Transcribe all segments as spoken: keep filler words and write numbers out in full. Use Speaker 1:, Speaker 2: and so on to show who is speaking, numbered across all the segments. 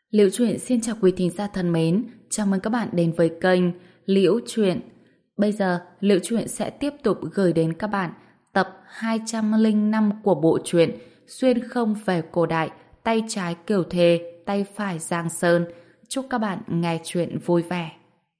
Speaker 1: Liễu Chuyện xin chào quý thính giả thân mến, chào mừng các bạn đến với kênh Liễu Chuyện. Bây giờ, Liễu Chuyện sẽ tiếp tục gửi đến các bạn tập hai trăm lẻ năm của bộ truyện Xuyên không về cổ đại, tay trái Kiều Thề, tay phải Giang Sơn. Chúc các bạn nghe chuyện vui vẻ.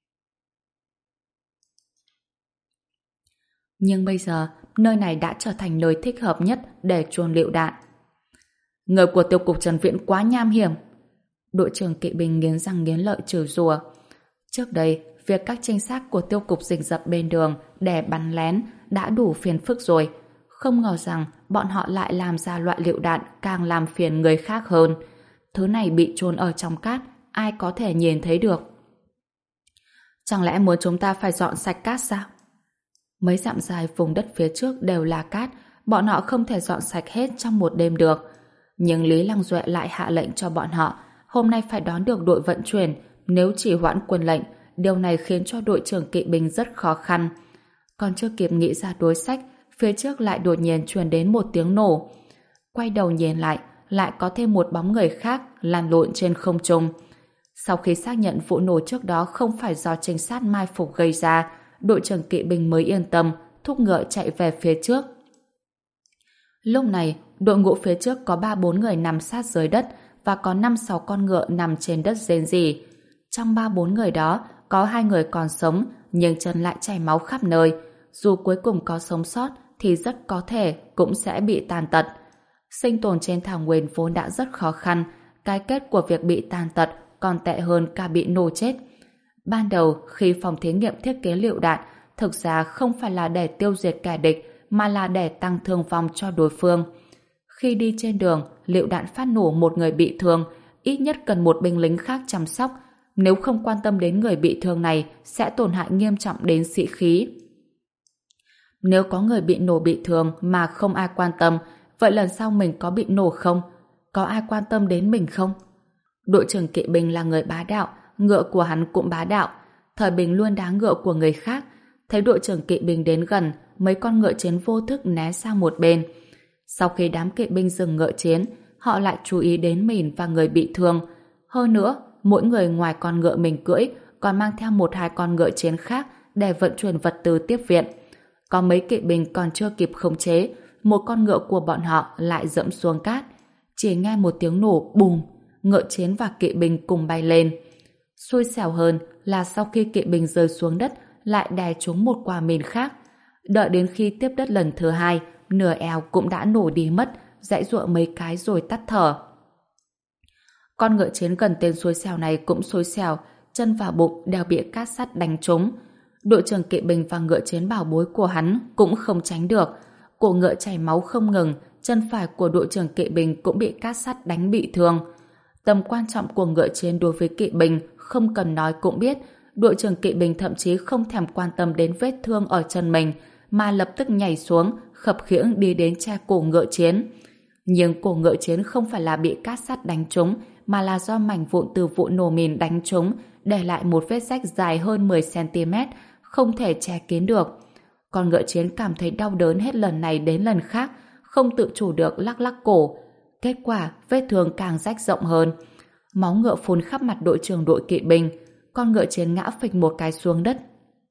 Speaker 1: Nhưng bây giờ, nơi này đã trở thành nơi thích hợp nhất để chôn lựu đạn. Người của tiêu cục Trần Viễn quá nham hiểm. Đội trưởng kỵ binh nghiến răng nghiến lợi chửi rủa. Trước đây, việc các trinh sát của tiêu cục rình rập bên đường để bắn lén đã đủ phiền phức rồi. Không ngờ rằng bọn họ lại làm ra loại lựu đạn càng làm phiền người khác hơn. Thứ này bị chôn ở trong cát, ai có thể nhìn thấy được. Chẳng lẽ muốn chúng ta phải dọn sạch cát sao? Mấy dặm dài vùng đất phía trước đều là cát, bọn họ không thể dọn sạch hết trong một đêm được. Nhưng Lý Lăng Duệ lại hạ lệnh cho bọn họ hôm nay phải đón được đội vận chuyển, nếu chỉ hoãn quân lệnh, điều này khiến cho đội trưởng kỵ binh rất khó khăn. Còn chưa kịp nghĩ ra đối sách, phía trước lại đột nhiên truyền đến một tiếng nổ. Quay đầu nhìn lại, lại có thêm một bóng người khác lăn lộn trên không trung. Sau khi xác nhận vụ nổ trước đó không phải do trinh sát mai phục gây ra, đội trưởng kỵ binh mới yên tâm, thúc ngựa chạy về phía trước. Lúc này, đội ngũ phía trước có ba bốn người nằm sát dưới đất và có năm sáu con ngựa nằm trên đất rên rỉ. Trong ba bốn người đó, có hai người còn sống, nhưng chân lại chảy máu khắp nơi. Dù cuối cùng có sống sót, thì rất có thể cũng sẽ bị tàn tật. Sinh tồn trên thảo nguyên vốn đã rất khó khăn, cái kết của việc bị tàn tật còn tệ hơn cả bị nổ chết. Ban đầu, khi phòng thí nghiệm thiết kế lựu đạn, thực ra không phải là để tiêu diệt kẻ địch, mà là để tăng thương vong cho đối phương. Khi đi trên đường, lựu đạn phát nổ một người bị thương, ít nhất cần một binh lính khác chăm sóc. Nếu không quan tâm đến người bị thương này, sẽ tổn hại nghiêm trọng đến sĩ khí. Nếu có người bị nổ bị thương mà không ai quan tâm, vậy lần sau mình có bị nổ không? Có ai quan tâm đến mình không? Đội trưởng kỵ binh là người bá đạo, ngựa của hắn cũng bá đạo. Thời Bình luôn đá ngựa của người khác. Thấy đội trưởng kỵ binh đến gần, mấy con ngựa chiến vô thức né sang một bên. Sau khi đám kỵ binh dừng ngựa chiến, họ lại chú ý đến mình và người bị thương. Hơn nữa, mỗi người ngoài con ngựa mình cưỡi còn mang theo một hai con ngựa chiến khác để vận chuyển vật tư tiếp viện. Có mấy kỵ binh còn chưa kịp khống chế, một con ngựa của bọn họ lại dẫm xuống cát. Chỉ nghe một tiếng nổ bùm, ngựa chiến và kỵ binh cùng bay lên. Xui xẻo hơn là sau khi kỵ binh rơi xuống đất lại đè trúng một quả mìn khác. Đợi đến khi tiếp đất lần thứ hai, nửa eo cũng đã nổ đi mất, giãy giụa mấy cái rồi tắt thở. Con ngựa chiến gần tên xui xẻo này cũng xui xẻo, chân và bụng đều bị cát sắt đánh trúng. Đội trưởng kỵ binh và ngựa chiến bảo bối của hắn cũng không tránh được. Cổ ngựa chảy máu không ngừng, chân phải của đội trưởng kỵ binh cũng bị cát sắt đánh bị thương. Tầm quan trọng của ngựa chiến đối với kỵ binh không cần nói cũng biết. Đội trưởng kỵ binh thậm chí không thèm quan tâm đến vết thương ở chân mình, mà lập tức nhảy xuống, khập khiễng đi đến che cổ ngựa chiến. Nhưng cổ ngựa chiến không phải là bị cát sắt đánh trúng, mà là do mảnh vụn từ vụ nổ mìn đánh trúng, để lại một vết rách dài hơn mười xăng ti mét, không thể che kín được. Con ngựa chiến cảm thấy đau đớn hết lần này đến lần khác, không tự chủ được lắc lắc cổ. Kết quả, vết thương càng rách rộng hơn. Máu ngựa phun khắp mặt đội trưởng đội kỵ binh. Con ngựa chiến ngã phịch một cái xuống đất.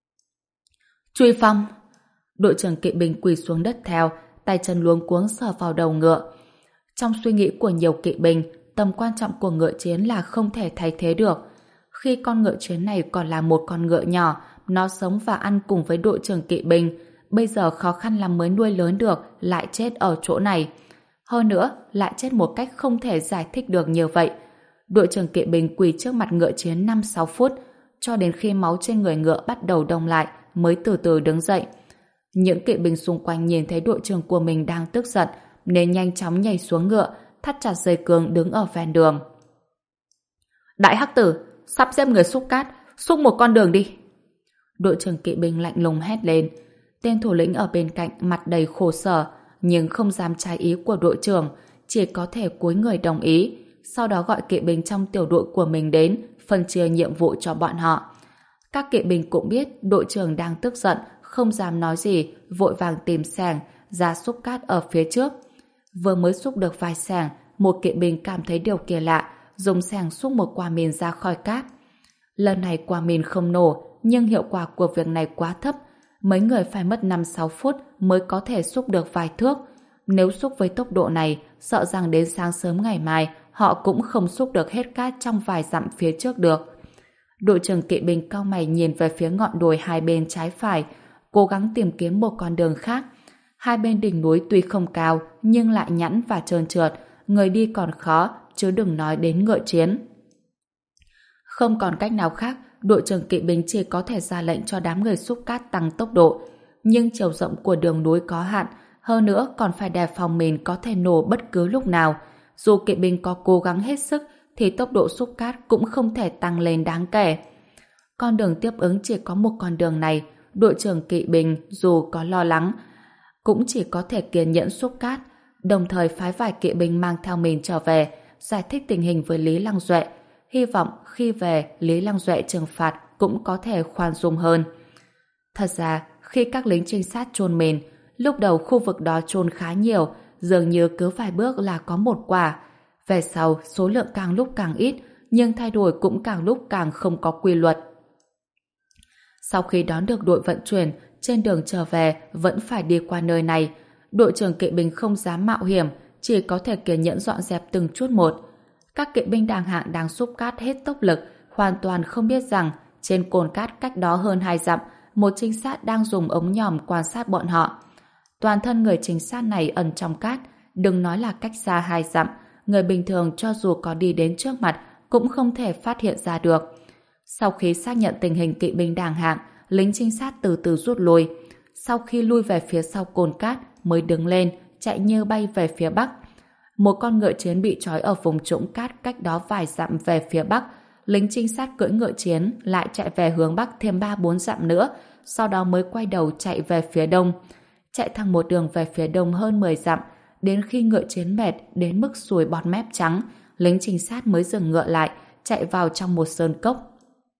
Speaker 1: Truy phong! Đội trưởng kỵ binh quỳ xuống đất theo, tay chân luống cuống sờ vào đầu ngựa. Trong suy nghĩ của nhiều kỵ binh, tầm quan trọng của ngựa chiến là không thể thay thế được. Khi con ngựa chiến này còn là một con ngựa nhỏ, nó sống và ăn cùng với đội trưởng kỵ binh. Bây giờ khó khăn lắm mới nuôi lớn được, lại chết ở chỗ này. Hơn nữa, lại chết một cách không thể giải thích được như vậy. Đội trưởng kỵ binh quỳ trước mặt ngựa chiến năm sáu phút, cho đến khi máu trên người ngựa bắt đầu đông lại, mới từ từ đứng dậy. Những kỵ binh xung quanh nhìn thấy đội trưởng của mình đang tức giận, nên nhanh chóng nhảy xuống ngựa, thắt chặt dây cương đứng ở ven đường. Đại hắc tử, sắp xếp người xúc cát, xúc một con đường đi. Đội trưởng kỵ binh lạnh lùng hét lên. Tên thủ lĩnh ở bên cạnh mặt đầy khổ sở, nhưng không dám trái ý của đội trưởng, chỉ có thể cúi người đồng ý, sau đó gọi kỵ binh trong tiểu đội của mình đến, phân chia nhiệm vụ cho bọn họ. Các kỵ binh cũng biết đội trưởng đang tức giận, không dám nói gì, vội vàng tìm xẻng ra xúc cát ở phía trước. Vừa mới xúc được vài xẻng, một kỵ binh cảm thấy điều kỳ lạ, dùng xẻng xúc một quả mìn ra khỏi cát. Lần này quả mìn không nổ, nhưng hiệu quả của việc này quá thấp. Mấy người phải mất năm sáu phút mới có thể xúc được vài thước. Nếu xúc với tốc độ này, sợ rằng đến sáng sớm ngày mai họ cũng không xúc được hết cát trong vài dặm phía trước được. Đội trưởng kỵ binh cau mày nhìn về phía ngọn đồi hai bên trái phải, cố gắng tìm kiếm một con đường khác. Hai bên đỉnh núi tuy không cao, nhưng lại nhẵn và trơn trượt, người đi còn khó, chứ đừng nói đến ngựa chiến. Không còn cách nào khác, đội trưởng kỵ binh chỉ có thể ra lệnh cho đám người xúc cát tăng tốc độ. Nhưng chiều rộng của đường núi có hạn, hơn nữa còn phải đề phòng mìn có thể nổ bất cứ lúc nào. Dù kỵ binh có cố gắng hết sức, thì tốc độ xúc cát cũng không thể tăng lên đáng kể. Con đường tiếp ứng chỉ có một con đường này, đội trưởng kỵ binh dù có lo lắng, cũng chỉ có thể kiên nhẫn xúc cát, đồng thời phái vài kỵ binh mang theo mình trở về, giải thích tình hình với Lý Lăng Duệ. Hy vọng khi về, Lý Lăng Duệ trừng phạt cũng có thể khoan dung hơn. Thật ra, khi các lính trinh sát chôn mìn, lúc đầu khu vực đó chôn khá nhiều, dường như cứ vài bước là có một quả. Về sau, số lượng càng lúc càng ít, nhưng thay đổi cũng càng lúc càng không có quy luật. Sau khi đón được đội vận chuyển, trên đường trở về vẫn phải đi qua nơi này. Đội trưởng kỵ binh không dám mạo hiểm, chỉ có thể kiên nhẫn dọn dẹp từng chút một. Các kỵ binh đàng hạng đang xúc cát hết tốc lực, hoàn toàn không biết rằng trên cồn cát cách đó hơn hai dặm, một trinh sát đang dùng ống nhòm quan sát bọn họ. Toàn thân người trinh sát này ẩn trong cát, đừng nói là cách xa hai dặm, người bình thường cho dù có đi đến trước mặt cũng không thể phát hiện ra được. Sau khi xác nhận tình hình kỵ binh đàng hạng, lính trinh sát từ từ rút lui. Sau khi lui về phía sau cồn cát mới đứng lên, chạy như bay về phía bắc. Một con ngựa chiến bị trói ở vùng trũng cát cách đó vài dặm về phía bắc. Lính trinh sát cưỡi ngựa chiến lại chạy về hướng bắc thêm ba bốn dặm nữa, sau đó mới quay đầu chạy về phía đông. Chạy thẳng một đường về phía đông hơn mười dặm, đến khi ngựa chiến mệt đến mức sùi bọt mép trắng, lính trinh sát mới dừng ngựa lại, chạy vào trong một sơn cốc.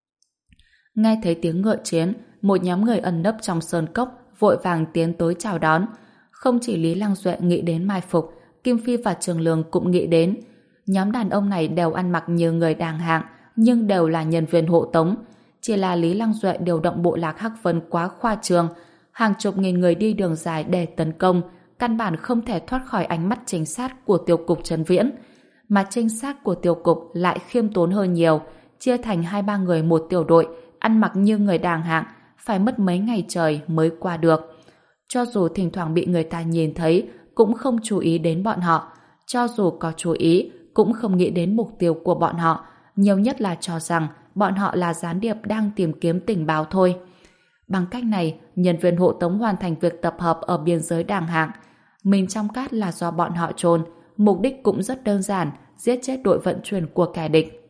Speaker 1: Nghe thấy tiếng ngựa chiến, một nhóm người ẩn nấp trong sơn cốc vội vàng tiến tới chào đón. Không chỉ Lý Lăng Duệ nghĩ đến mai phục, Kim Phi và Trường Lương cũng nghĩ đến. Nhóm đàn ông này đều ăn mặc như người đàng hạng, nhưng đều là nhân viên hộ tống. Chỉ là Lý Lăng Duệ điều động bộ lạc Hắc Vân quá khoa trương, hàng chục nghìn người đi đường dài để tấn công, căn bản không thể thoát khỏi ánh mắt trinh sát của Tiêu cục Trần Viễn. Mà trinh sát của Tiêu cục lại khiêm tốn hơn nhiều, chia thành hai ba người một tiểu đội, ăn mặc như người đàng hạng, phải mất mấy ngày trời mới qua được. Cho dù thỉnh thoảng bị người ta nhìn thấy, cũng không chú ý đến bọn họ. Cho dù có chú ý, cũng không nghĩ đến mục tiêu của bọn họ, nhiều nhất là cho rằng bọn họ là gián điệp đang tìm kiếm tình báo thôi. Bằng cách này, nhân viên hộ tống hoàn thành việc tập hợp ở biên giới đàng hạng. Mình trong cát là do bọn họ chôn, mục đích cũng rất đơn giản, giết chết đội vận chuyển của kẻ địch.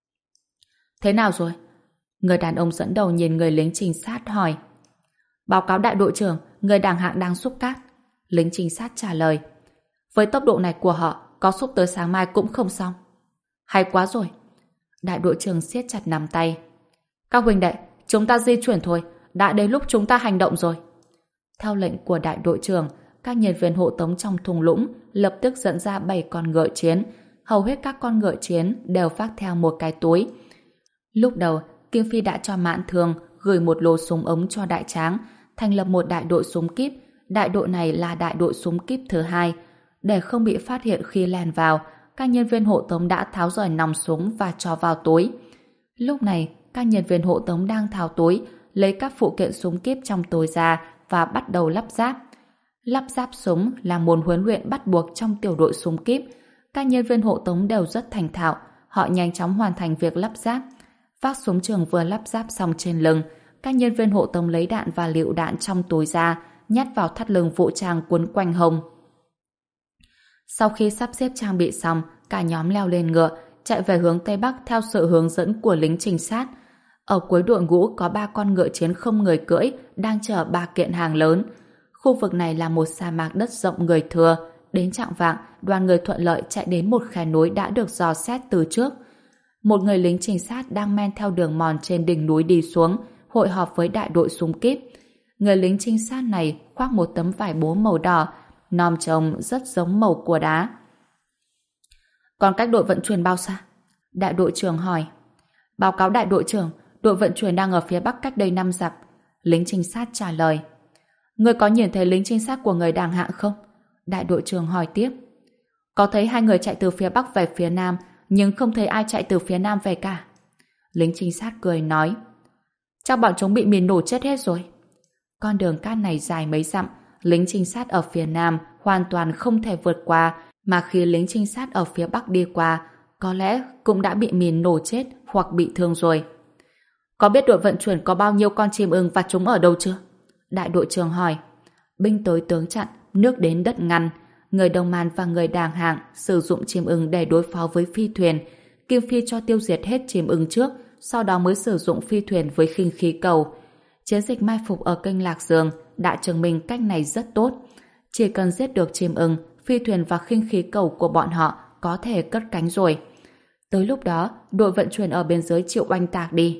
Speaker 1: Thế nào rồi? Người đàn ông dẫn đầu nhìn người lính trinh sát hỏi. Báo cáo đại đội trưởng, người đàng hạng đang xúc cát. Lính trinh sát trả lời. Với tốc độ này của họ, có xúc tới sáng mai cũng không xong. Hay quá rồi. Đại đội trưởng siết chặt nắm tay. Các huynh đệ, chúng ta di chuyển thôi, đã đến lúc chúng ta hành động rồi. Theo lệnh của đại đội trưởng, các nhân viên hộ tống trong thung lũng lập tức dẫn ra bảy con ngựa chiến. Hầu hết các con ngựa chiến đều vác theo một cái túi. Lúc đầu, Kim Phi đã cho Mãn Thương gửi một lô súng ống cho Đại Tráng, thành lập một đại đội súng kíp. Đại đội này là đại đội súng kíp thứ hai. Để không bị phát hiện khi len vào, các nhân viên hộ tống đã tháo rời nòng súng và cho vào túi. Lúc này, các nhân viên hộ tống đang tháo túi, lấy các phụ kiện súng kíp trong túi ra và bắt đầu lắp ráp. Lắp ráp súng là môn huấn luyện bắt buộc trong tiểu đội súng kíp. Các nhân viên hộ tống đều rất thành thạo, họ nhanh chóng hoàn thành việc lắp ráp. Vác súng trường vừa lắp ráp xong trên lưng, các nhân viên hộ tống lấy đạn và lựu đạn trong túi ra, nhét vào thắt lưng vũ trang quấn quanh hông. Sau khi sắp xếp trang bị xong, cả nhóm leo lên ngựa, chạy về hướng Tây Bắc theo sự hướng dẫn của lính trinh sát. Ở cuối đội ngũ có ba con ngựa chiến không người cưỡi đang chở ba kiện hàng lớn. Khu vực này là một sa mạc đất rộng người thừa. Đến chạng vạng, đoàn người thuận lợi chạy đến một khe núi đã được dò xét từ trước. Một người lính trinh sát đang men theo đường mòn trên đỉnh núi đi xuống, hội họp với đại đội súng kíp. Người lính trinh sát này khoác một tấm vải bố màu đỏ, nòm trông rất giống màu của đá. Còn cách đội vận chuyển bao xa? Đại đội trưởng hỏi. Báo cáo đại đội trưởng, đội vận chuyển đang ở phía bắc cách đây năm dặm. Lính trinh sát trả lời. Người có nhìn thấy lính trinh sát của người đàng hạng không? Đại đội trưởng hỏi tiếp. Có thấy hai người chạy từ phía bắc về phía nam, nhưng không thấy ai chạy từ phía nam về cả. Lính trinh sát cười nói. Chắc bọn chúng bị mìn nổ chết hết rồi. Con đường cát này dài mấy dặm, lính trinh sát ở phía nam hoàn toàn không thể vượt qua, mà khi lính trinh sát ở phía bắc đi qua, có lẽ cũng đã bị mìn nổ chết hoặc bị thương rồi. Có biết đội vận chuyển có bao nhiêu con chim ưng và chúng ở đâu chưa? Đại đội trưởng hỏi. Binh tới tướng chặn, nước đến đất ngăn. Người Đông Man và người Đàng Hạng sử dụng chim ưng để đối phó với phi thuyền. Kim Phi cho tiêu diệt hết chim ưng trước, sau đó mới sử dụng phi thuyền với khinh khí cầu. Chiến dịch mai phục ở kênh Lạc Dương đã chứng minh cách này rất tốt. Chỉ cần giết được chim ưng, phi thuyền và khinh khí cầu của bọn họ có thể cất cánh rồi. Tới lúc đó, đội vận chuyển ở bên dưới chịu oanh tạc đi.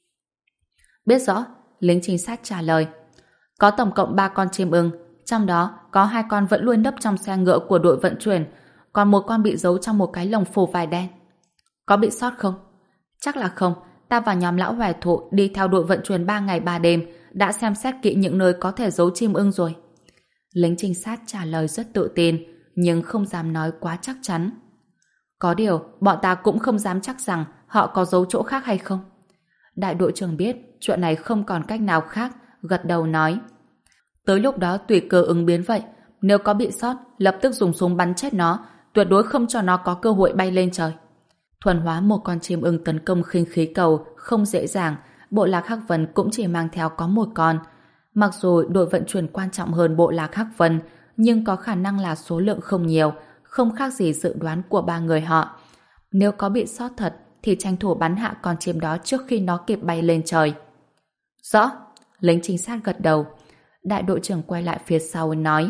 Speaker 1: Biết rõ, lính trinh sát trả lời. Có tổng cộng ba con chim ưng, trong đó có hai con vẫn luôn nấp trong xe ngựa của đội vận chuyển, còn một con bị giấu trong một cái lồng phủ vải đen. Có bị sót không? Chắc là không. Ta và nhóm lão hoài thụ đi theo đội vận chuyển ba ngày ba đêm, đã xem xét kỹ những nơi có thể giấu chim ưng rồi. Lính trinh sát trả lời rất tự tin, nhưng không dám nói quá chắc chắn. Có điều, bọn ta cũng không dám chắc rằng họ có giấu chỗ khác hay không. Đại đội trưởng biết chuyện này không còn cách nào khác, gật đầu nói. Tới lúc đó tùy cơ ứng biến vậy, nếu có bị sót, lập tức dùng súng bắn chết nó, tuyệt đối không cho nó có cơ hội bay lên trời. Thuần hóa một con chim ưng tấn công khinh khí cầu không dễ dàng, bộ lạc Hắc Vân cũng chỉ mang theo có một con. Mặc dù đội vận chuyển quan trọng hơn bộ lạc Hắc Vân, nhưng có khả năng là số lượng không nhiều, không khác gì dự đoán của ba người họ. Nếu có bị sót thật, thì tranh thủ bắn hạ con chim đó trước khi nó kịp bay lên trời. Rõ, lính trinh sát gật đầu. Đại đội trưởng quay lại phía sau nói.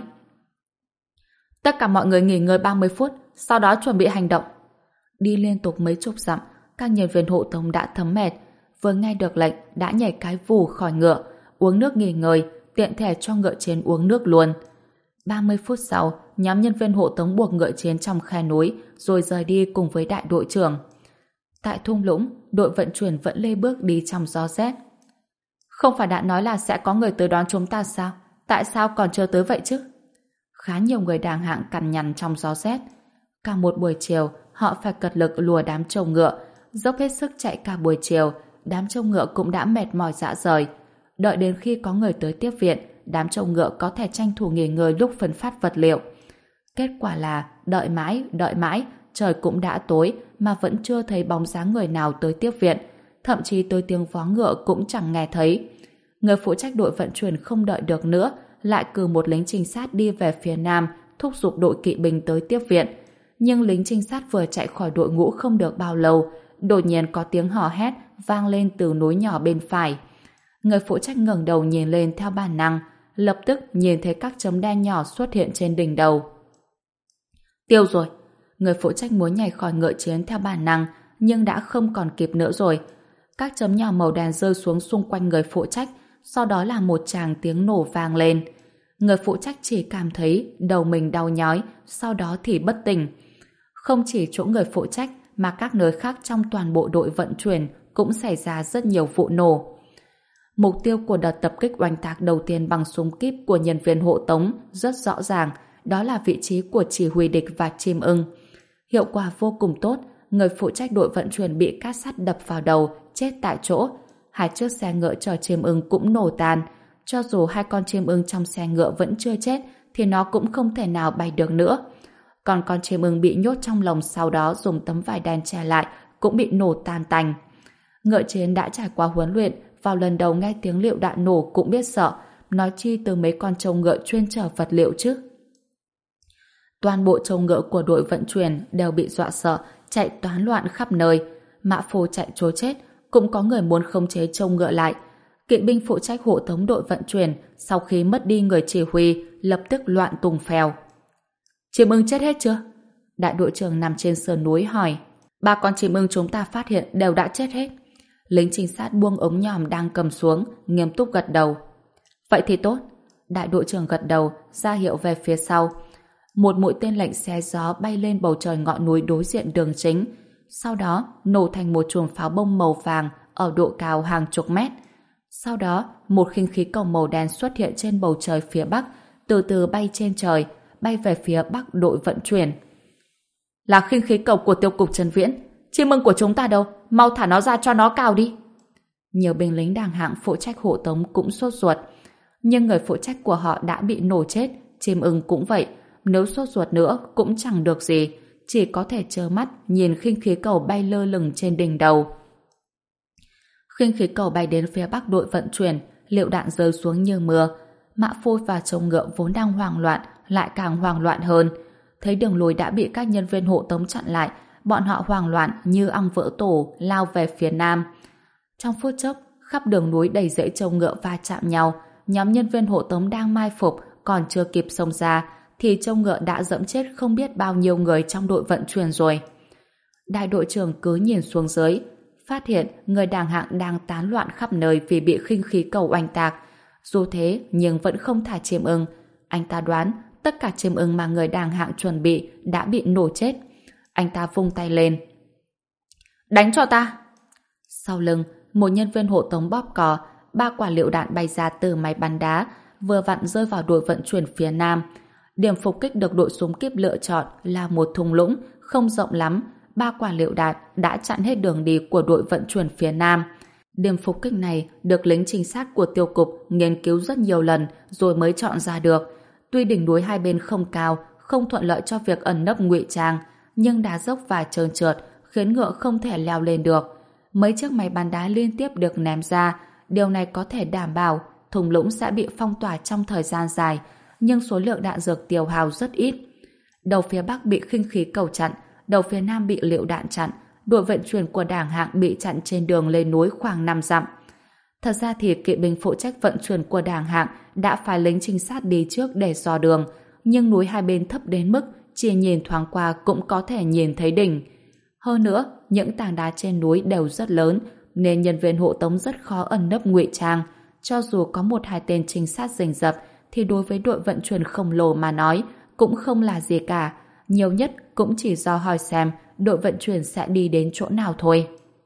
Speaker 1: Tất cả mọi người nghỉ ngơi ba mươi phút, sau đó chuẩn bị hành động. Đi liên tục mấy chục dặm, các nhân viên hộ tống đã thấm mệt, vừa nghe được lệnh đã nhảy cái vù khỏi ngựa, uống nước nghỉ ngơi, tiện thể cho ngựa chiến uống nước luôn. ba mươi phút sau, nhóm nhân viên hộ tống buộc ngựa chiến trong khe núi, rồi rời đi cùng với đại đội trưởng. Tại thung lũng, đội vận chuyển vẫn lê bước đi trong gió rét. Không phải đã nói là sẽ có người tới đón chúng ta sao? Tại sao còn chưa tới vậy chứ? Khá nhiều người Đàng Hạng cằn nhằn trong gió rét. Cả một buổi chiều, họ phải cật lực lùa đám trâu ngựa, dốc hết sức chạy cả buổi chiều, đám trâu ngựa cũng đã mệt mỏi rã rời. Đợi đến khi có người tới tiếp viện, đám trâu ngựa có thể tranh thủ nghỉ ngơi lúc phân phát vật liệu. Kết quả là đợi mãi, đợi mãi, trời cũng đã tối mà vẫn chưa thấy bóng dáng người nào tới tiếp viện, thậm chí tới tiếng vó ngựa cũng chẳng nghe thấy. Người phụ trách đội vận chuyển không đợi được nữa, lại cử một lính trinh sát đi về phía nam, thúc giục đội kỵ binh tới tiếp viện. Nhưng lính trinh sát vừa chạy khỏi đội ngũ không được bao lâu, đột nhiên có tiếng hò hét vang lên từ núi nhỏ bên phải. Người phụ trách ngẩng đầu nhìn lên theo bản năng, lập tức nhìn thấy các chấm đen nhỏ xuất hiện trên đỉnh đầu. Tiêu rồi! Người phụ trách muốn nhảy khỏi ngựa chiến theo bản năng, nhưng đã không còn kịp nữa rồi. Các chấm nhỏ màu đen rơi xuống xung quanh người phụ trách, sau đó là một tràng tiếng nổ vang lên. Người phụ trách chỉ cảm thấy đầu mình đau nhói, sau đó thì bất tỉnh. Không chỉ chỗ người phụ trách, mà các nơi khác trong toàn bộ đội vận chuyển cũng xảy ra rất nhiều vụ nổ. Mục tiêu của đợt tập kích oanh tạc đầu tiên bằng súng kíp của nhân viên hộ tống rất rõ ràng, đó là vị trí của chỉ huy địch và chim ưng. Hiệu quả vô cùng tốt, người phụ trách đội vận chuyển bị cát sắt đập vào đầu, chết tại chỗ. Hai chiếc xe ngựa chở chim ưng cũng nổ tan. Cho dù hai con chim ưng trong xe ngựa vẫn chưa chết, thì nó cũng không thể nào bay được nữa. Còn con chim ưng bị nhốt trong lồng sau đó dùng tấm vải đen che lại cũng bị nổ tan tành. Ngựa chiến đã trải qua huấn luyện, vào lần đầu nghe tiếng liệu đạn nổ cũng biết sợ, nói chi từ mấy con trâu ngựa chuyên chở vật liệu chứ. Toàn bộ trâu ngựa của đội vận chuyển đều bị dọa sợ, chạy toán loạn khắp nơi. Mã Phù chạy trối chết, cũng có người muốn khống chế trâu ngựa lại. Kỵ binh phụ trách hộ tống đội vận chuyển sau khi mất đi người chỉ huy lập tức loạn tùng phèo. Chim ưng chết hết chưa? Đại đội trưởng nằm trên sườn núi hỏi. Ba con chim ưng chúng ta phát hiện đều đã chết hết. Lính trinh sát buông ống nhòm đang cầm xuống, nghiêm túc gật đầu. Vậy thì tốt. Đại đội trưởng gật đầu, ra hiệu về phía sau. Một mũi tên lệnh xé gió bay lên bầu trời ngọn núi đối diện đường chính. sau đó nổ thành một chuồng pháo bông màu vàng ở độ cao hàng chục mét. Sau đó, một khinh khí cầu màu đen xuất hiện trên bầu trời phía Bắc, từ từ bay trên trời, bay về phía Bắc đội vận chuyển. Là khinh khí cầu của tiêu cục Trần Viễn. Chim ưng của chúng ta đâu? Mau thả nó ra cho nó cào đi. Nhiều binh lính đàng hạng phụ trách hộ tống cũng sốt ruột. Nhưng người phụ trách của họ đã bị nổ chết, chim ưng cũng vậy. Nếu sốt ruột nữa cũng chẳng được gì, chỉ có thể trơ mắt nhìn khinh khí cầu bay lơ lửng trên đỉnh đầu. Khinh khí cầu bay đến phía Bắc đội vận chuyển, lựu đạn rơi xuống như mưa. Mã Phôi và chồng ngựa vốn đang hoảng loạn lại càng hoảng loạn hơn. Thấy đường lối đã bị các nhân viên hộ tống chặn lại, bọn họ hoảng loạn như ong vỡ tổ lao về phía Nam. Trong phút chốc, khắp đường núi đầy rẫy trâu ngựa va chạm nhau. Nhóm nhân viên hộ tống đang mai phục còn chưa kịp xông ra thì trâu ngựa đã dẫm chết không biết bao nhiêu người trong đội vận chuyển rồi. Đại đội trưởng cứ nhìn xuống dưới, phát hiện người đàng hạng đang tán loạn khắp nơi vì bị khinh khí cầu oanh tạc. Dù thế nhưng vẫn không thả chim ưng. Anh ta đoán tất cả chim ưng mà người đàng hạng chuẩn bị đã bị nổ chết. Anh ta vung tay lên. Đánh cho ta! Sau lưng, một nhân viên hộ tống bóp cò, ba quả lựu đạn bay ra từ máy bắn đá, vừa vặn rơi vào đội vận chuyển phía Nam. Điểm phục kích được đội súng kíp lựa chọn là một thung lũng không rộng lắm. Ba quả lựu đạn đã chặn hết đường đi của đội vận chuyển phía Nam. Điểm phục kích này được lính trinh sát của tiêu cục nghiên cứu rất nhiều lần rồi mới chọn ra được. Tuy đỉnh núi hai bên không cao, không thuận lợi cho việc ẩn nấp ngụy trang, nhưng đá dốc và trơn trượt khiến ngựa không thể leo lên được. Mấy chiếc máy bắn đá liên tiếp được ném ra, điều này có thể đảm bảo thung lũng sẽ bị phong tỏa trong thời gian dài, nhưng số lượng đạn dược tiêu hao rất ít. Đầu phía Bắc bị khinh khí cầu chặn, đầu phía Nam bị lựu đạn chặn, đội vận chuyển của đảng hạng bị chặn trên đường lên núi khoảng năm dặm. Thật ra thì kỵ binh phụ trách vận chuyển của đảng hạng đã phái lính trinh sát đi trước để dò đường, nhưng núi hai bên thấp đến mức chỉ nhìn thoáng qua cũng có thể nhìn thấy đỉnh. Hơn nữa, những tảng đá trên núi đều rất lớn, nên nhân viên hộ tống rất khó ẩn nấp ngụy trang. Cho dù có một hai tên trinh sát rình rập, thì đối với đội vận chuyển khổng lồ mà nói, cũng không là gì cả. Nhiều nhất cũng chỉ do hỏi xem đội vận chuyển sẽ đi đến chỗ nào thôi.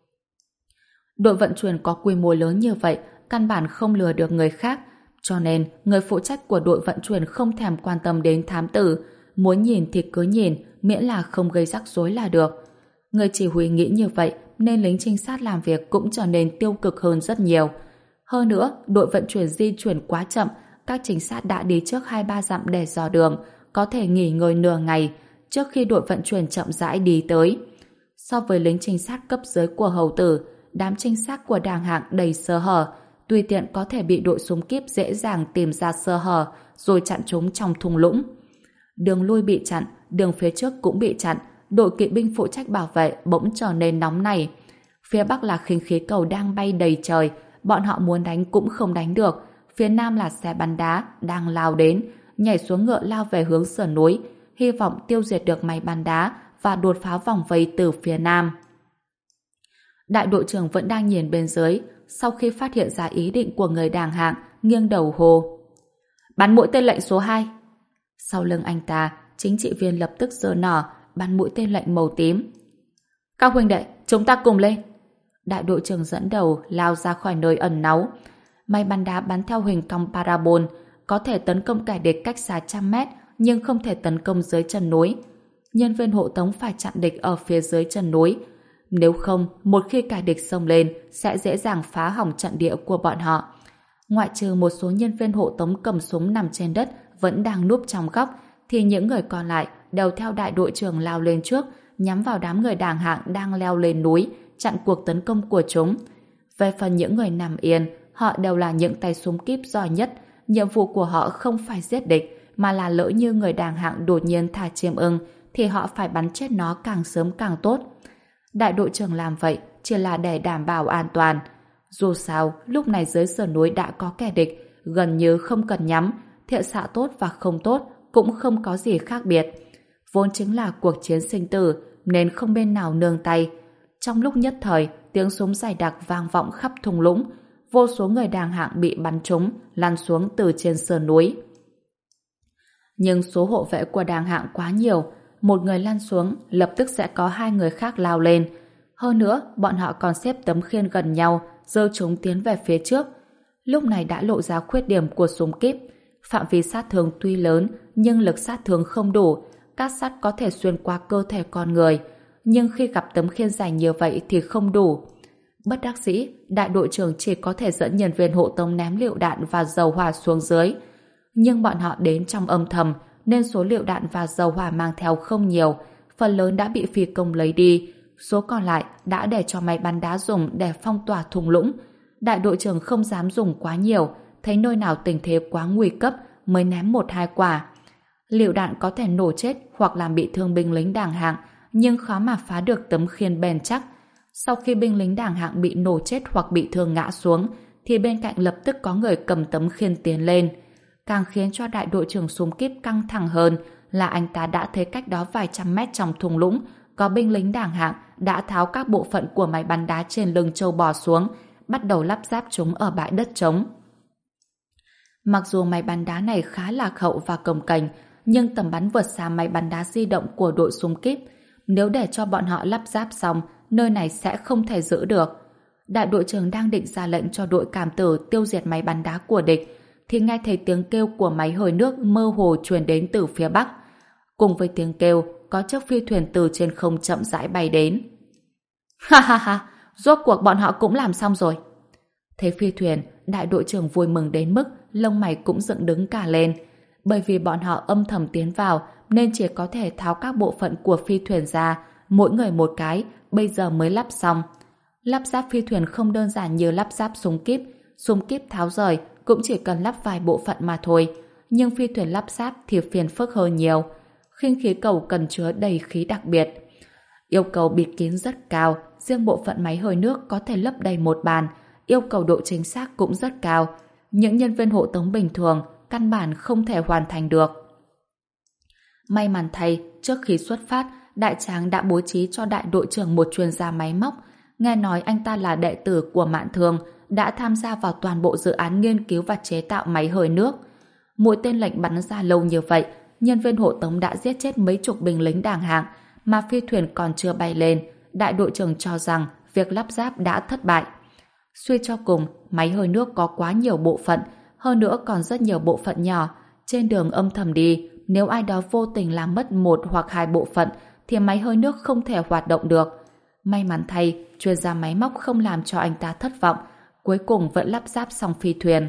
Speaker 1: Đội vận chuyển có quy mô lớn như vậy, căn bản không lừa được người khác, cho nên người phụ trách của đội vận chuyển không thèm quan tâm đến thám tử, muốn nhìn thì cứ nhìn, miễn là không gây rắc rối là được. Người chỉ huy nghĩ như vậy nên lính trinh sát làm việc cũng trở nên tiêu cực hơn rất nhiều. Hơn nữa, đội vận chuyển di chuyển quá chậm, các trinh sát đã đi trước hai ba dặm để dò đường, có thể nghỉ ngơi nửa ngày trước khi đội vận chuyển chậm rãi đi tới. So với lính trinh sát cấp dưới của hầu tử, đám trinh sát của đàng hạng đầy sơ hở, tùy tiện có thể bị đội súng kíp dễ dàng tìm ra sơ hở rồi chặn chúng trong thung lũng. Đường lui bị chặn, đường phía trước cũng bị chặn, đội kỵ binh phụ trách bảo vệ bỗng trở nên nóng này. Phía Bắc là khinh khí cầu đang bay đầy trời, bọn họ muốn đánh cũng không đánh được. Phía Nam là xe bắn đá đang lao đến, nhảy xuống ngựa lao về hướng sườn núi, hy vọng tiêu diệt được máy bắn đá và đột phá vòng vây từ phía Nam. Đại đội trưởng vẫn đang nhìn bên dưới, sau khi phát hiện ra ý định của người đàng hạng, nghiêng đầu hô: Bắn mũi tên lệnh số hai. Sau lưng anh ta, chính trị viên lập tức giơ nỏ, bắn mũi tên lệnh màu tím. Các huynh đệ, chúng ta cùng lên. Đại đội trưởng dẫn đầu lao ra khỏi nơi ẩn náu. Máy bắn đá bắn theo hình cong parabol, có thể tấn công kẻ địch cách xa trăm mét, nhưng không thể tấn công dưới chân núi. Nhân viên hộ tống phải chặn địch ở phía dưới chân núi. Nếu không, một khi kẻ địch xông lên, sẽ dễ dàng phá hỏng trận địa của bọn họ. Ngoại trừ một số nhân viên hộ tống cầm súng nằm trên đất vẫn đang núp trong góc, thì những người còn lại đều theo đại đội trưởng lao lên trước, nhắm vào đám người đàng hạng đang leo lên núi, chặn cuộc tấn công của chúng. Về phần những người nằm yên, họ đều là những tay súng kíp giỏi nhất. Nhiệm vụ của họ không phải giết địch, mà là lỡ như người đàng hạng đột nhiên thả chim ưng, thì họ phải bắn chết nó càng sớm càng tốt. Đại đội trưởng làm vậy chỉ là để đảm bảo an toàn. Dù sao, lúc này dưới sườn núi đã có kẻ địch, gần như không cần nhắm, thiện xạ tốt và không tốt cũng không có gì khác biệt. Vốn chính là cuộc chiến sinh tử, nên không bên nào nương tay. Trong lúc nhất thời, tiếng súng dày đặc vang vọng khắp thung lũng, vô số người đàng hạng bị bắn trúng, lăn xuống từ trên sườn núi. Nhưng số hộ vệ của đàng hạng quá nhiều, một người lăn xuống, lập tức sẽ có hai người khác lao lên. Hơn nữa, bọn họ còn xếp tấm khiên gần nhau, giơ chúng tiến về phía trước. Lúc này đã lộ ra khuyết điểm của súng kíp. Phạm vi sát thương tuy lớn, nhưng lực sát thương không đủ. Cát sắt có thể xuyên qua cơ thể con người, nhưng khi gặp tấm khiên dài như vậy thì không đủ. Bất đắc dĩ, đại đội trưởng chỉ có thể dẫn nhân viên hộ tống ném lựu đạn và dầu hỏa xuống dưới. Nhưng bọn họ đến trong âm thầm, nên số lựu đạn và dầu hỏa mang theo không nhiều, phần lớn đã bị phi công lấy đi, số còn lại đã để cho máy bắn đá dùng để phong tỏa thung lũng. Đại đội trưởng không dám dùng quá nhiều, thấy nơi nào tình thế quá nguy cấp mới ném một hai quả. Lựu đạn có thể nổ chết hoặc làm bị thương binh lính đàng hạng, nhưng khó mà phá được tấm khiên bền chắc. Sau khi binh lính đàng hạng bị nổ chết hoặc bị thương ngã xuống, thì bên cạnh lập tức có người cầm tấm khiên tiến lên. Càng khiến cho đại đội trưởng súng kíp căng thẳng hơn là anh ta đã thấy cách đó vài trăm mét trong thung lũng có binh lính đàng hạng đã tháo các bộ phận của máy bắn đá trên lưng trâu bò xuống, bắt đầu lắp ráp chúng ở bãi đất trống. Mặc dù máy bắn đá này khá lạc hậu và cồng kềnh, nhưng tầm bắn vượt xa máy bắn đá di động của đội súng kíp. Nếu để cho bọn họ lắp ráp xong, nơi này sẽ không thể giữ được. Đại đội trưởng đang định ra lệnh cho đội cảm tử tiêu diệt máy bắn đá của địch, thì nghe thấy tiếng kêu của máy hơi nước mơ hồ truyền đến từ phía bắc. Cùng với tiếng kêu, có chiếc phi thuyền từ trên không chậm rãi bay đến. Ha ha ha, rốt cuộc bọn họ cũng làm xong rồi. Thấy phi thuyền, đại đội trưởng vui mừng đến mức lông mày cũng dựng đứng cả lên. Bởi vì bọn họ âm thầm tiến vào nên chỉ có thể tháo các bộ phận của phi thuyền ra, mỗi người một cái, bây giờ mới lắp xong. Lắp ráp phi thuyền không đơn giản như lắp ráp súng kíp, súng kíp tháo rời cũng chỉ cần lắp vài bộ phận mà thôi, nhưng phi thuyền lắp ráp thì phiền phức hơn nhiều. Khinh khí cầu cần chứa đầy khí đặc biệt. Yêu cầu bịt kín rất cao, riêng bộ phận máy hơi nước có thể lấp đầy một bàn, yêu cầu độ chính xác cũng rất cao. Những nhân viên hộ tống bình thường căn bản không thể hoàn thành được. May mắn thay, trước khi xuất phát, đại tráng đã bố trí cho đại đội trưởng một chuyên gia máy móc. Nghe nói anh ta là đệ tử của Mạn Thương, đã tham gia vào toàn bộ dự án nghiên cứu và chế tạo máy hơi nước. Mũi tên lệnh bắn ra lâu như vậy, nhân viên hộ tống đã giết chết mấy chục binh lính đàng hạng, mà phi thuyền còn chưa bay lên. Đại đội trưởng cho rằng việc lắp ráp đã thất bại. Suy cho cùng, máy hơi nước có quá nhiều bộ phận, hơn nữa còn rất nhiều bộ phận nhỏ. Trên đường âm thầm đi, nếu ai đó vô tình làm mất một hoặc hai bộ phận, thì máy hơi nước không thể hoạt động được. May mắn thay, chuyên gia máy móc không làm cho anh ta thất vọng, cuối cùng vẫn lắp ráp xong phi thuyền.